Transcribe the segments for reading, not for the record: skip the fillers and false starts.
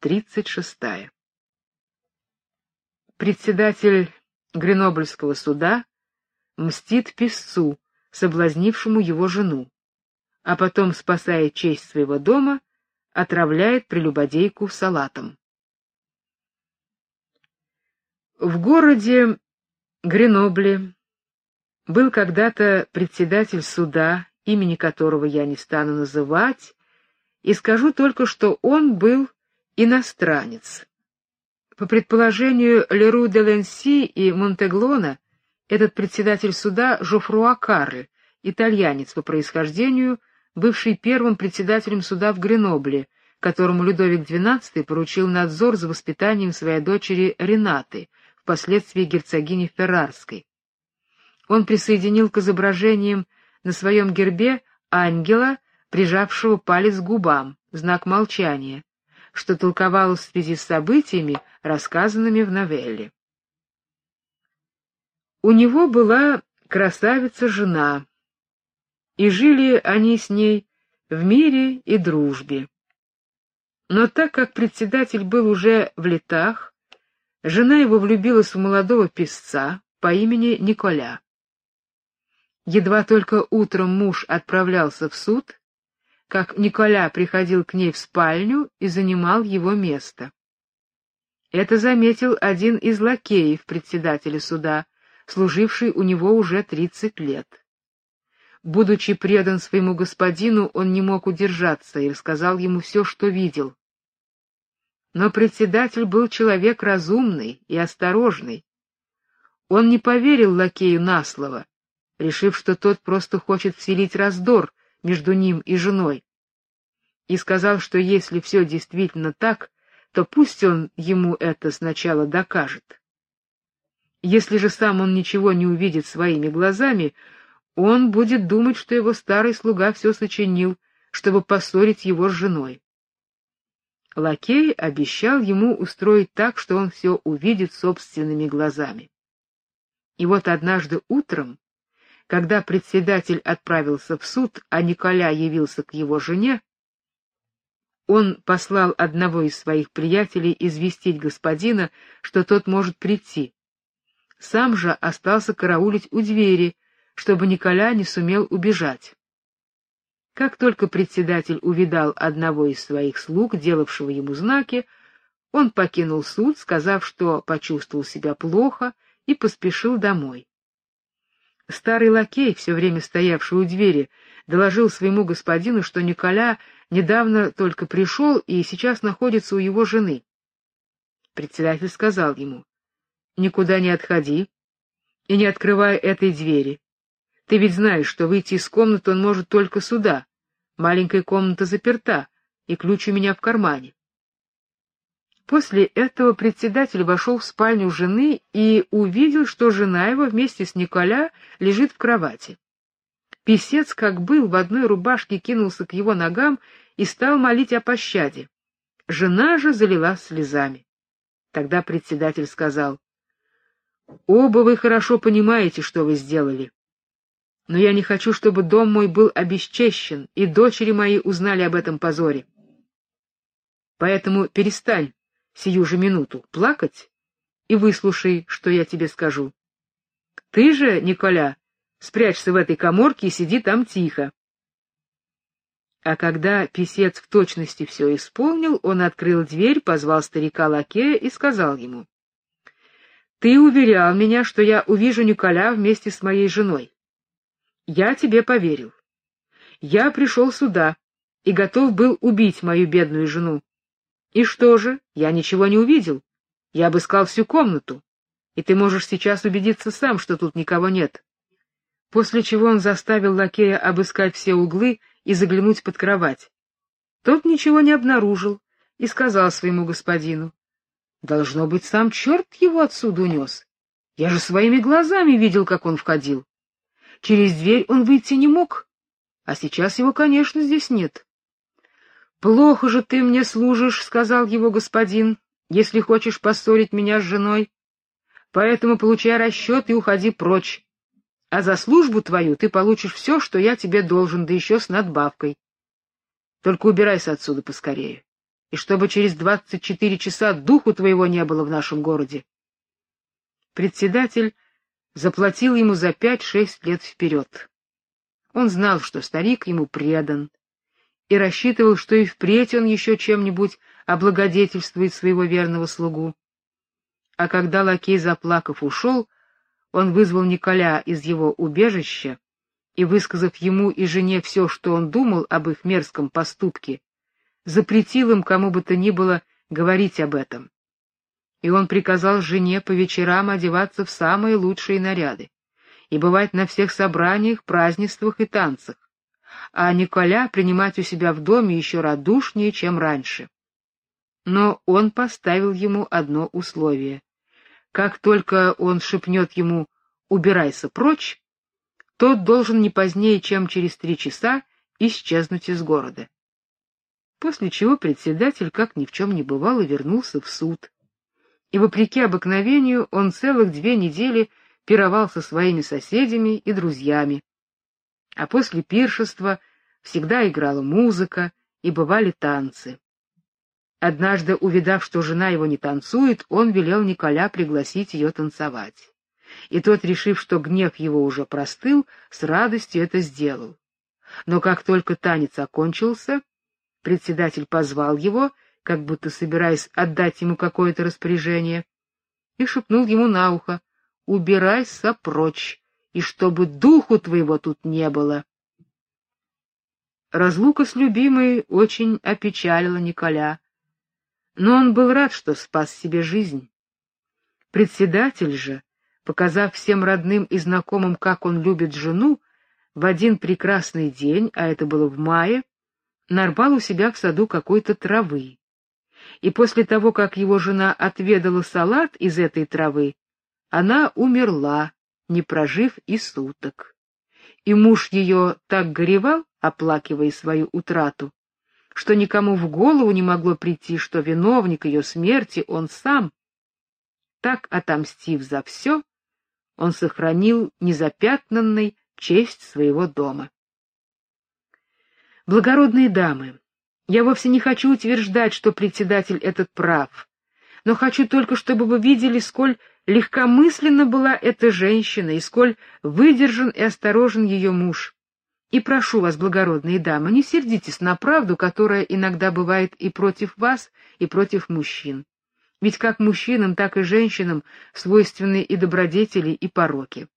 36. Председатель Гренобльского суда мстит писцу, соблазнившему его жену, а потом, спасая честь своего дома, отравляет прелюбодейку салатом. В городе Гренобле был когда-то председатель суда, имени которого я не стану называть, и скажу только, что он был иностранец. По предположению Леру де Ленси и Монтеглона, этот председатель суда Жофруа Карль, итальянец по происхождению, бывший первым председателем суда в Гренобле, которому Людовик XII поручил надзор за воспитанием своей дочери Ренаты, впоследствии герцогини Феррарской. Он присоединил к изображениям на своем гербе ангела, прижавшего палец к губам, знак молчания, что толковалось в связи с событиями, рассказанными в новелле. У него была красавица-жена, и жили они с ней в мире и дружбе. Но так как председатель был уже в летах, жена его влюбилась в молодого писца по имени Николя. Едва только утром муж отправлялся в суд, как Николя приходил к ней в спальню и занимал его место. Это заметил один из лакеев председателя суда, служивший у него уже 30 лет. Будучи предан своему господину, он не мог удержаться и рассказал ему все, что видел. Но председатель был человек разумный и осторожный. Он не поверил лакею на слово, решив, что тот просто хочет вселить раздор между ним и женой, и сказал, что если все действительно так, то пусть он ему это сначала докажет. Если же сам он ничего не увидит своими глазами, он будет думать, что его старый слуга все сочинил, чтобы поссорить его с женой. Лакей обещал ему устроить так, что он все увидит собственными глазами. И вот однажды утром, когда председатель отправился в суд, а Николя явился к его жене, он послал одного из своих приятелей известить господина, что тот может прийти. Сам же остался караулить у двери, чтобы Николя не сумел убежать. Как только председатель увидал одного из своих слуг, делавшего ему знаки, он покинул суд, сказав, что почувствовал себя плохо, и поспешил домой. Старый лакей, все время стоявший у двери, доложил своему господину, что Николя недавно только пришел и сейчас находится у его жены. Председатель сказал ему: «Никуда не отходи и не открывай этой двери. Ты ведь знаешь, что выйти из комнаты он может только сюда. Маленькая комната заперта, и ключ у меня в кармане». После этого председатель вошел в спальню жены и увидел, что жена его вместе с Николя лежит в кровати. Писец, как был, в одной рубашке кинулся к его ногам и стал молить о пощаде. Жена же залилась слезами. Тогда председатель сказал: «Оба вы хорошо понимаете, что вы сделали. Но я не хочу, чтобы дом мой был обесчещен, и дочери мои узнали об этом позоре. Поэтому перестань сию же минуту плакать и выслушай, что я тебе скажу. Ты же, Николя, спрячься в этой каморке и сиди там тихо». А когда писец в точности все исполнил, он открыл дверь, позвал старика-лакея и сказал ему: «Ты уверял меня, что я увижу Николя вместе с моей женой. Я тебе поверил. Я пришел сюда и готов был убить мою бедную жену. И что же? Я ничего не увидел. Я обыскал всю комнату, и ты можешь сейчас убедиться сам, что тут никого нет». После чего он заставил лакея обыскать все углы и заглянуть под кровать. Тот ничего не обнаружил и сказал своему господину: «Должно быть, сам черт его отсюда унес. Я же своими глазами видел, как он входил. Через дверь он выйти не мог, а сейчас его, конечно, здесь нет». «Плохо же ты мне служишь, — сказал его господин, — если хочешь поссорить меня с женой. Поэтому получай расчет и уходи прочь. А за службу твою ты получишь все, что я тебе должен, да еще с надбавкой. Только убирайся отсюда поскорее. и чтобы через 24 часа духу твоего не было в нашем городе. Председатель заплатил ему за 5-6 лет вперед. Он знал, что старик ему предан, и рассчитывал, что и впредь он еще чем-нибудь облагодетельствует своего верного слугу. А когда лакей, заплакав, ушел, он вызвал Николя из его убежища и, высказав ему и жене все, что он думал об их мерзком поступке, запретил им кому бы то ни было говорить об этом. И он приказал жене по вечерам одеваться в самые лучшие наряды и бывать на всех собраниях, празднествах и танцах, а Николя принимать у себя в доме еще радушнее, чем раньше. Но он поставил ему одно условие. Как только он шепнет ему «убирайся прочь», тот должен не позднее, чем через 3 часа исчезнуть из города. После чего председатель, как ни в чем не бывало, вернулся в суд. И, вопреки обыкновению, он целых 2 недели пировал со своими соседями и друзьями. А после пиршества всегда играла музыка и бывали танцы. Однажды, увидав, что жена его не танцует, он велел Николя пригласить ее танцевать. И тот, решив, что гнев его уже простыл, с радостью это сделал. Но как только танец окончился, председатель позвал его, как будто собираясь отдать ему какое-то распоряжение, и шепнул ему на ухо: «Убирайся прочь, и чтобы духу твоего тут не было». Разлука с любимой очень опечалила Николя, но он был рад, что спас себе жизнь. Председатель же, показав всем родным и знакомым, как он любит жену, в один прекрасный день, а это было в мае, нарвал у себя в саду какой-то травы. И после того, как его жена отведала салат из этой травы, она умерла, не прожив и суток. И муж ее так горевал, оплакивая свою утрату, что никому в голову не могло прийти, что виновник ее смерти он сам. Так, отомстив за все, он сохранил незапятнанной честь своего дома. Благородные дамы, я вовсе не хочу утверждать, что председатель этот прав, но хочу только, чтобы вы видели, сколь легкомысленна была эта женщина и сколь выдержан и осторожен ее муж. И прошу вас, благородные дамы, не сердитесь на правду, которая иногда бывает и против вас, и против мужчин. Ведь как мужчинам, так и женщинам свойственны и добродетели, и пороки.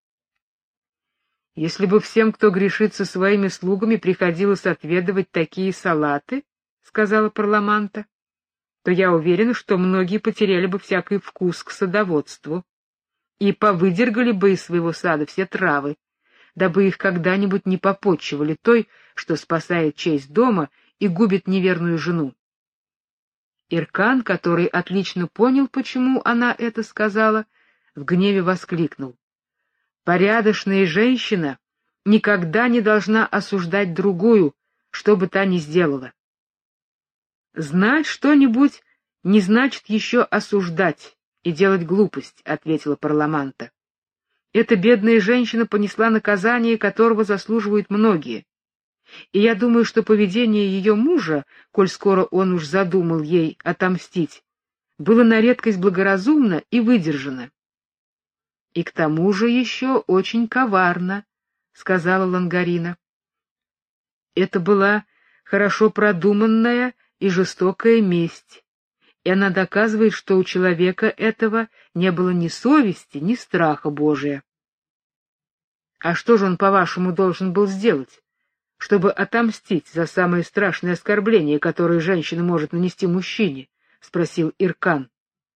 Если бы всем, кто грешит со своими слугами, приходилось отведывать такие салаты, — сказала Парламанта, — то я уверена, что многие потеряли бы всякий вкус к садоводству и повыдергали бы из своего сада все травы, дабы их когда-нибудь не попотчевали той, что спасает честь дома и губит неверную жену. Иркан, который отлично понял, почему она это сказала, в гневе воскликнул: «Порядочная женщина никогда не должна осуждать другую, что бы та ни сделала». «Знать что-нибудь не значит еще осуждать и делать глупость», — ответила Парламанта. «Эта бедная женщина понесла наказание, которого заслуживают многие. И я думаю, что поведение ее мужа, коль скоро он уж задумал ей отомстить, было на редкость благоразумно и выдержано». «И к тому же еще очень коварно», — сказала Лангарина. «Это была хорошо продуманная и жестокая месть, и она доказывает, что у человека этого не было ни совести, ни страха Божия». «А что же он, по-вашему, должен был сделать, чтобы отомстить за самое страшное оскорбление, которое женщина может нанести мужчине?» — спросил Иркан.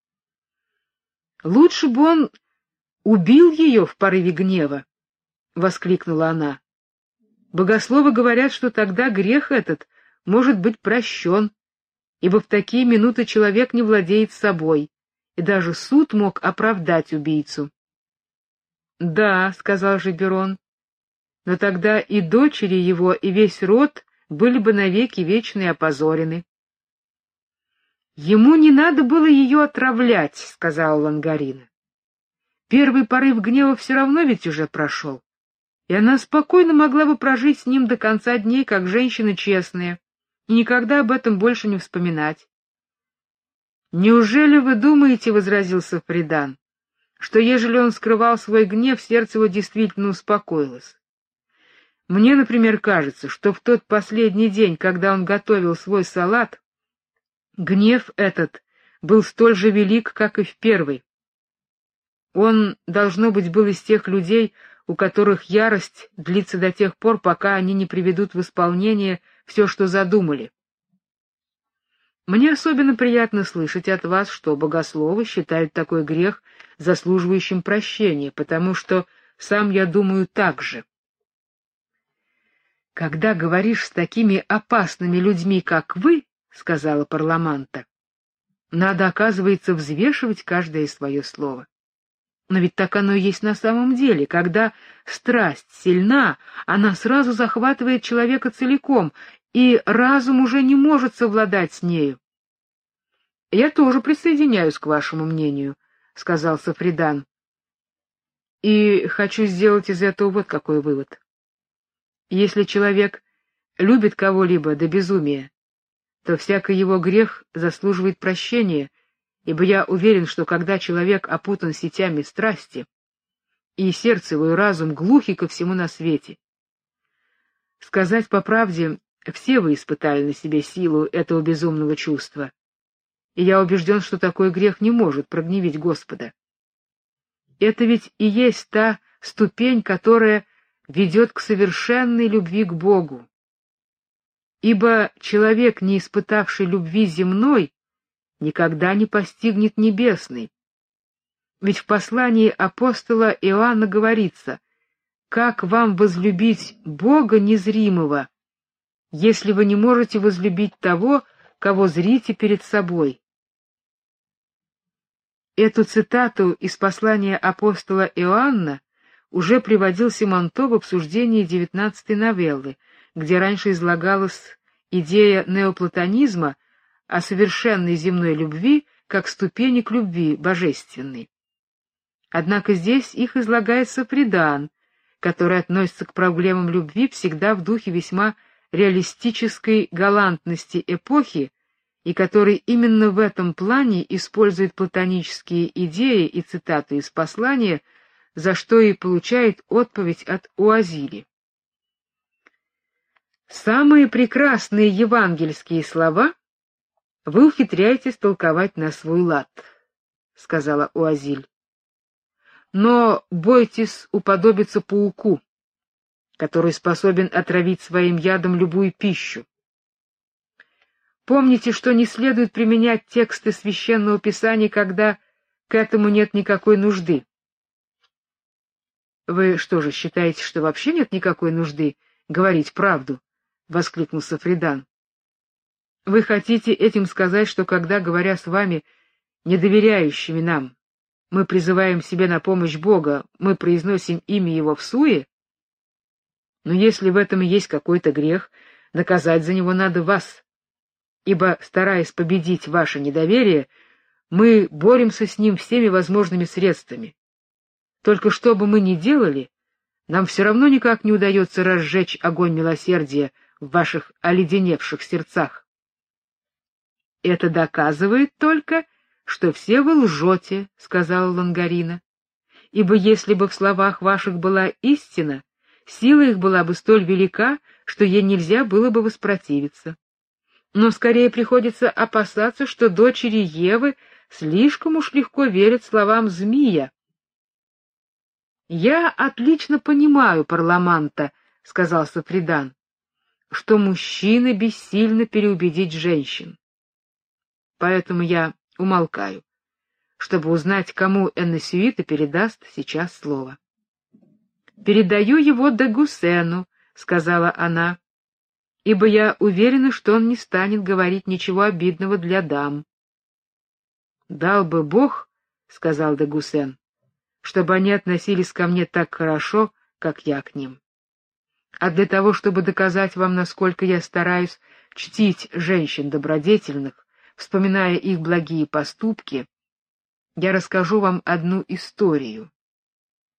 «Лучше бы он убил ее в порыве гнева», — воскликнула она. «Богословы говорят, что тогда грех этот может быть прощен, ибо в такие минуты человек не владеет собой, и даже суд мог оправдать убийцу». «Да», — сказал Жиберон, — «но тогда и дочери его, и весь род были бы навеки вечные опозорены». «Ему не надо было ее отравлять», — сказала Лангарина. «Первый порыв гнева все равно ведь уже прошел, и она спокойно могла бы прожить с ним до конца дней, как женщина честная, и никогда об этом больше не вспоминать. «Неужели вы думаете, — возразил Сафридан, — что ежели он скрывал свой гнев, сердце его действительно успокоилось? Мне, например, кажется, что в тот последний день, когда он готовил свой салат, гнев этот был столь же велик, как и в первый. Он, должно быть, был из тех людей, у которых ярость длится до тех пор, пока они не приведут в исполнение все, что задумали. Мне особенно приятно слышать от вас, что богословы считают такой грех заслуживающим прощения, потому что сам я думаю так же. «Когда говоришь с такими опасными людьми, как вы, — сказала Парламанта, — надо, оказывается, взвешивать каждое свое слово. Но ведь так оно и есть на самом деле. Когда страсть сильна, она сразу захватывает человека целиком, и разум уже не может совладать с нею. — Я тоже присоединяюсь к вашему мнению, — сказал Сафридан, — и хочу сделать из этого вот какой вывод. Если человек любит кого-либо до безумия, то всякий его грех заслуживает прощения, ибо я уверен, что когда человек опутан сетями страсти, и сердце его и разум глухи ко всему на свете, сказать по правде, все вы испытали на себе силу этого безумного чувства, и я убежден, что такой грех не может прогневить Господа. Это ведь и есть та ступень, которая ведет к совершенной любви к Богу. Ибо человек, не испытавший любви земной, никогда не постигнет небесной. Ведь в послании апостола Иоанна говорится: «Как вам возлюбить Бога незримого, если вы не можете возлюбить того, кого зрите перед собой?» Эту цитату из послания апостола Иоанна уже приводил Симонтов в обсуждении 19-й новеллы, где раньше излагалась идея неоплатонизма о совершенной земной любви как ступени к любви божественной. Однако здесь их излагает Сафридан, который относится к проблемам любви всегда в духе весьма реалистической галантности эпохи, и который именно в этом плане использует платонические идеи и цитаты из послания, за что и получает отповедь от Уазили. «Самые прекрасные евангельские слова вы ухитряетесь толковать на свой лад», — сказала Уазиль. «Но бойтесь уподобиться пауку, который способен отравить своим ядом любую пищу. Помните, что не следует применять тексты Священного Писания, когда к этому нет никакой нужды». «Вы что же, считаете, что вообще нет никакой нужды говорить правду?» — воскликнул Сафридан. «Вы хотите этим сказать, что когда, говоря с вами, недоверяющими нам, мы призываем себе на помощь Бога, мы произносим имя Его всуе? Но если в этом и есть какой-то грех, наказать за него надо вас, ибо, стараясь победить ваше недоверие, мы боремся с ним всеми возможными средствами. Только что бы мы ни делали, нам все равно никак не удается разжечь огонь милосердия в ваших оледеневших сердцах. Это доказывает только, что все вы лжете, — сказала Лонгарина, — ибо если бы в словах ваших была истина, сила их была бы столь велика, что ей нельзя было бы воспротивиться. Но скорее приходится опасаться, что дочери Евы слишком уж легко верят словам змея. «Я отлично понимаю, Парламанта, — сказал Сафридан, — что мужчины бессильны переубедить женщин. Поэтому я умолкаю, чтобы узнать, кому Эннесюита передаст сейчас слово». «Передаю его де Гуссену, — сказала она, — ибо я уверена, что он не станет говорить ничего обидного для дам». «Дал бы Бог, — сказал де Гуссен, — чтобы они относились ко мне так хорошо, как я к ним. А для того, чтобы доказать вам, насколько я стараюсь чтить женщин добродетельных, вспоминая их благие поступки, я расскажу вам одну историю.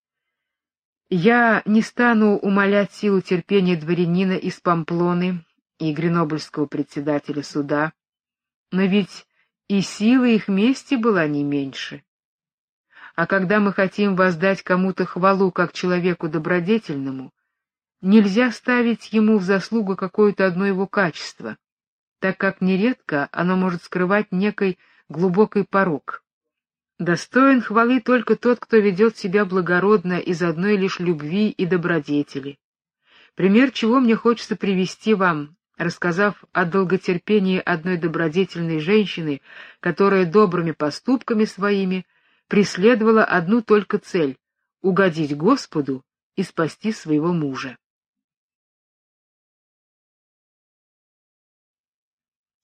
Я не стану умалять силу терпения дворянина из Памплоны, и гренобльского председателя суда, но ведь и сила их мести была не меньше. А когда мы хотим воздать кому-то хвалу как человеку добродетельному, нельзя ставить ему в заслугу какое-то одно его качество, так как нередко оно может скрывать некий глубокий порок. Достоин хвалы только тот, кто ведет себя благородно из одной лишь любви и добродетели. Пример чего мне хочется привести вам, рассказав о долготерпении одной добродетельной женщины, которая добрыми поступками своими преследовала одну только цель — угодить Господу и спасти своего мужа.